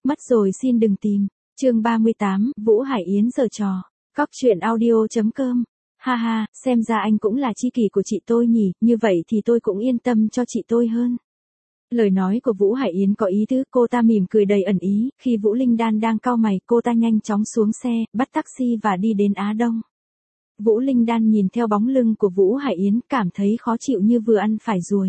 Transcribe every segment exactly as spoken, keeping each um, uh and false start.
mất rồi xin đừng tìm. Chương ba mươi tám, Vũ Hải Yến giở trò. Cóc truyện audio chấm com. Ha ha, xem ra anh cũng là tri kỷ của chị tôi nhỉ, như vậy thì tôi cũng yên tâm cho chị tôi hơn. Lời nói của Vũ Hải Yến có ý tứ, cô ta mỉm cười đầy ẩn ý, khi Vũ Linh Đan đang cau mày, cô ta nhanh chóng xuống xe, bắt taxi và đi đến Á Đông. Vũ Linh Đan nhìn theo bóng lưng của Vũ Hải Yến, cảm thấy khó chịu như vừa ăn phải ruồi.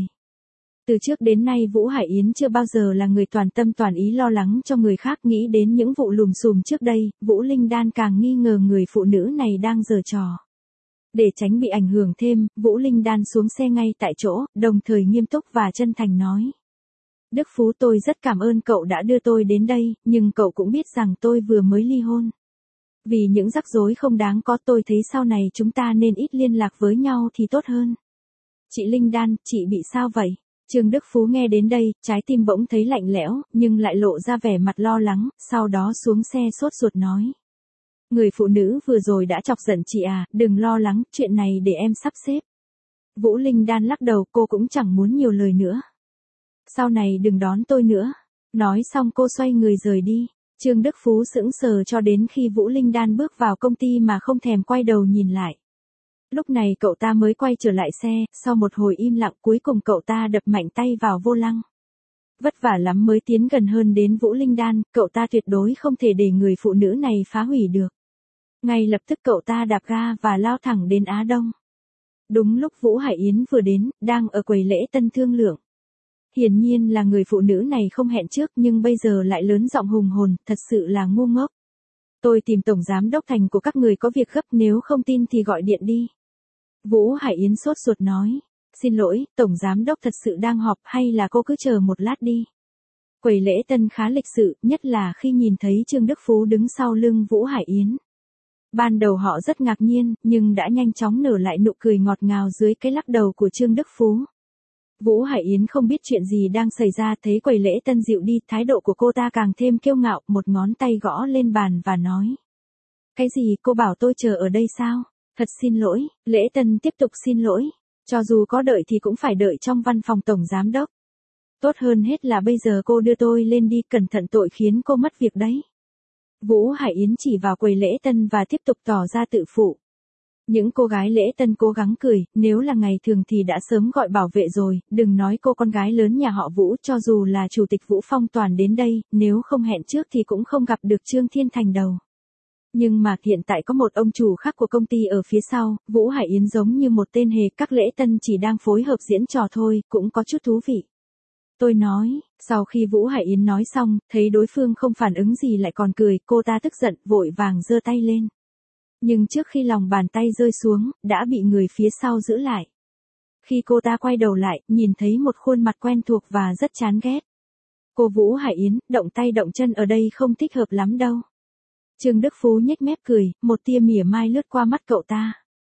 Từ trước đến nay Vũ Hải Yến chưa bao giờ là người toàn tâm toàn ý lo lắng cho người khác, nghĩ đến những vụ lùm xùm trước đây, Vũ Linh Đan càng nghi ngờ người phụ nữ này đang giở trò. Để tránh bị ảnh hưởng thêm, Vũ Linh Đan xuống xe ngay tại chỗ, đồng thời nghiêm túc và chân thành nói. Đức Phú, tôi rất cảm ơn cậu đã đưa tôi đến đây, nhưng cậu cũng biết rằng tôi vừa mới ly hôn. Vì những rắc rối không đáng có, tôi thấy sau này chúng ta nên ít liên lạc với nhau thì tốt hơn. Chị Linh Đan, chị bị sao vậy? Trương Đức Phú nghe đến đây, trái tim bỗng thấy lạnh lẽo, nhưng lại lộ ra vẻ mặt lo lắng, sau đó xuống xe sốt ruột nói. Người phụ nữ vừa rồi đã chọc giận chị à, đừng lo lắng, chuyện này để em sắp xếp. Vũ Linh Đan lắc đầu, cô cũng chẳng muốn nhiều lời nữa. Sau này đừng đón tôi nữa. Nói xong cô xoay người rời đi. Trương Đức Phú sững sờ cho đến khi Vũ Linh Đan bước vào công ty mà không thèm quay đầu nhìn lại. Lúc này cậu ta mới quay trở lại xe, sau một hồi im lặng cuối cùng cậu ta đập mạnh tay vào vô lăng. Vất vả lắm mới tiến gần hơn đến Vũ Linh Đan, cậu ta tuyệt đối không thể để người phụ nữ này phá hủy được. Ngay lập tức cậu ta đạp ga và lao thẳng đến Á Đông. Đúng lúc Vũ Hải Yến vừa đến, đang ở quầy lễ tân thương lượng. Hiển nhiên là người phụ nữ này không hẹn trước nhưng bây giờ lại lớn giọng hùng hồn, thật sự là ngu ngốc. Tôi tìm tổng giám đốc Thành của các người có việc gấp, nếu không tin thì gọi điện đi. Vũ Hải Yến sốt ruột nói. Xin lỗi, tổng giám đốc thật sự đang họp, hay là cô cứ chờ một lát đi. Quầy lễ tân khá lịch sự, nhất là khi nhìn thấy Trương Đức Phú đứng sau lưng Vũ Hải Yến. Ban đầu họ rất ngạc nhiên, nhưng đã nhanh chóng nở lại nụ cười ngọt ngào dưới cái lắc đầu của Trương Đức Phú. Vũ Hải Yến không biết chuyện gì đang xảy ra, thấy quầy lễ tân dịu đi, thái độ của cô ta càng thêm kiêu ngạo, một ngón tay gõ lên bàn và nói. Cái gì, cô bảo tôi chờ ở đây sao? Thật xin lỗi, lễ tân tiếp tục xin lỗi. Cho dù có đợi thì cũng phải đợi trong văn phòng tổng giám đốc. Tốt hơn hết là bây giờ cô đưa tôi lên đi, cẩn thận tội khiến cô mất việc đấy. Vũ Hải Yến chỉ vào quầy lễ tân và tiếp tục tỏ ra tự phụ. Những cô gái lễ tân cố gắng cười, nếu là ngày thường thì đã sớm gọi bảo vệ rồi, đừng nói cô con gái lớn nhà họ Vũ, cho dù là chủ tịch Vũ Phong Toàn đến đây, nếu không hẹn trước thì cũng không gặp được Trương Thiên Thành đâu. Nhưng mà hiện tại có một ông chủ khác của công ty ở phía sau, Vũ Hải Yến giống như một tên hề, các lễ tân chỉ đang phối hợp diễn trò thôi, cũng có chút thú vị. Tôi nói, sau khi Vũ Hải Yến nói xong, thấy đối phương không phản ứng gì lại còn cười, cô ta tức giận, vội vàng giơ tay lên. Nhưng trước khi lòng bàn tay rơi xuống, đã bị người phía sau giữ lại. Khi cô ta quay đầu lại, nhìn thấy một khuôn mặt quen thuộc và rất chán ghét. Cô Vũ Hải Yến, động tay động chân ở đây không thích hợp lắm đâu. Trương Đức Phú nhếch mép cười, một tia mỉa mai lướt qua mắt cậu ta.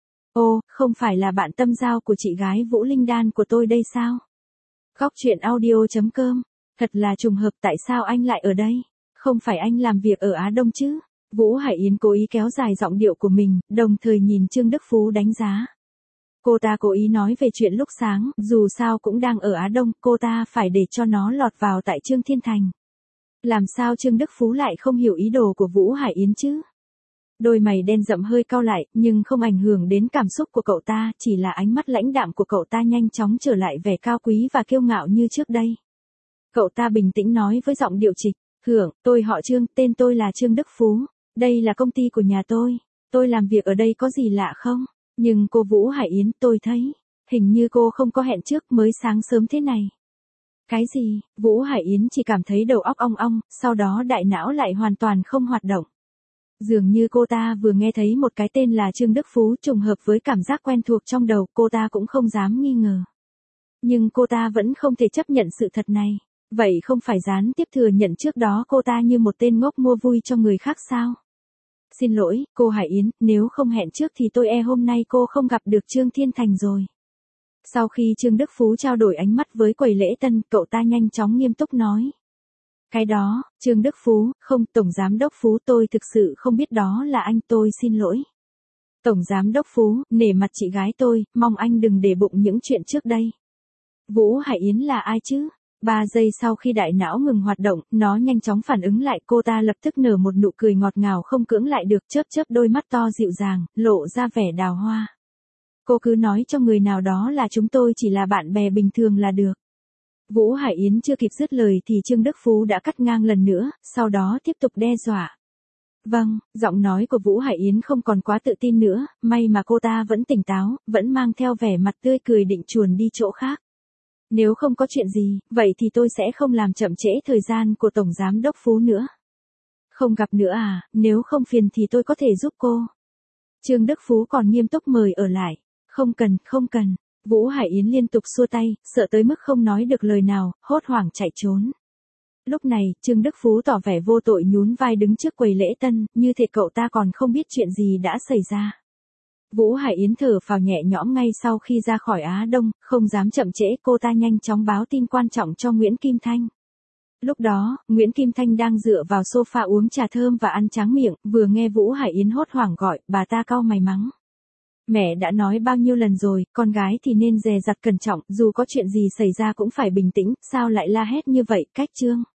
Ô, không phải là bạn tâm giao của chị gái Vũ Linh Đan của tôi đây sao? Cóc truyện audio chấm com. Thật là trùng hợp, tại sao anh lại ở đây? Không phải anh làm việc ở Á Đông chứ? Vũ Hải Yến cố ý kéo dài giọng điệu của mình, đồng thời nhìn Trương Đức Phú đánh giá. Cô ta cố ý nói về chuyện lúc sáng, dù sao cũng đang ở Á Đông, cô ta phải để cho nó lọt vào tại Trương Thiên Thành. Làm sao Trương Đức Phú lại không hiểu ý đồ của Vũ Hải Yến chứ? Đôi mày đen rậm hơi cau lại, nhưng không ảnh hưởng đến cảm xúc của cậu ta, chỉ là ánh mắt lãnh đạm của cậu ta nhanh chóng trở lại vẻ cao quý và kiêu ngạo như trước đây. Cậu ta bình tĩnh nói với giọng điệu trịch, Hưởng, tôi họ Trương, tên tôi là Trương Đức Phú, đây là công ty của nhà tôi, tôi làm việc ở đây có gì lạ không? Nhưng cô Vũ Hải Yến, tôi thấy, hình như cô không có hẹn trước, mới sáng sớm thế này. Cái gì? Vũ Hải Yến chỉ cảm thấy đầu óc ong ong, sau đó đại não lại hoàn toàn không hoạt động. Dường như cô ta vừa nghe thấy một cái tên là Trương Đức Phú, trùng hợp với cảm giác quen thuộc trong đầu, cô ta cũng không dám nghi ngờ. Nhưng cô ta vẫn không thể chấp nhận sự thật này. Vậy không phải gián tiếp thừa nhận trước đó cô ta như một tên ngốc mua vui cho người khác sao? Xin lỗi, cô Hải Yến, nếu không hẹn trước thì tôi e hôm nay cô không gặp được Trương Thiên Thành rồi. Sau khi Trương Đức Phú trao đổi ánh mắt với quầy lễ tân, cậu ta nhanh chóng nghiêm túc nói. Cái đó, Trương Đức Phú, không, Tổng Giám đốc Phú, tôi thực sự không biết đó là anh, tôi xin lỗi. Tổng Giám đốc Phú, nể mặt chị gái tôi, mong anh đừng để bụng những chuyện trước đây. Vũ Hải Yến là ai chứ? Ba giây sau khi đại não ngừng hoạt động, nó nhanh chóng phản ứng lại, cô ta lập tức nở một nụ cười ngọt ngào không cưỡng lại được, chớp chớp đôi mắt to dịu dàng, lộ ra vẻ đào hoa. Cô cứ nói cho người nào đó là chúng tôi chỉ là bạn bè bình thường là được. Vũ Hải Yến chưa kịp dứt lời thì Trương Đức Phú đã cắt ngang lần nữa, sau đó tiếp tục đe dọa. Vâng, giọng nói của Vũ Hải Yến không còn quá tự tin nữa, may mà cô ta vẫn tỉnh táo, vẫn mang theo vẻ mặt tươi cười định chuồn đi chỗ khác. Nếu không có chuyện gì, vậy thì tôi sẽ không làm chậm trễ thời gian của Tổng Giám Đốc Phú nữa. Không gặp nữa à, nếu không phiền thì tôi có thể giúp cô. Trương Đức Phú còn nghiêm túc mời ở lại. Không cần, không cần. Vũ Hải Yến liên tục xua tay, sợ tới mức không nói được lời nào, hốt hoảng chạy trốn. Lúc này, Trương Đức Phú tỏ vẻ vô tội nhún vai đứng trước quầy lễ tân, như thể cậu ta còn không biết chuyện gì đã xảy ra. Vũ Hải Yến thở phào nhẹ nhõm ngay sau khi ra khỏi Á Đông, không dám chậm trễ, cô ta nhanh chóng báo tin quan trọng cho Nguyễn Kim Thanh. Lúc đó, Nguyễn Kim Thanh đang dựa vào sofa uống trà thơm và ăn tráng miệng, vừa nghe Vũ Hải Yến hốt hoảng gọi, bà ta cau mày mắng. Mẹ đã nói bao nhiêu lần rồi, con gái thì nên dè dặt cẩn trọng, dù có chuyện gì xảy ra cũng phải bình tĩnh, sao lại la hét như vậy, cách Trương.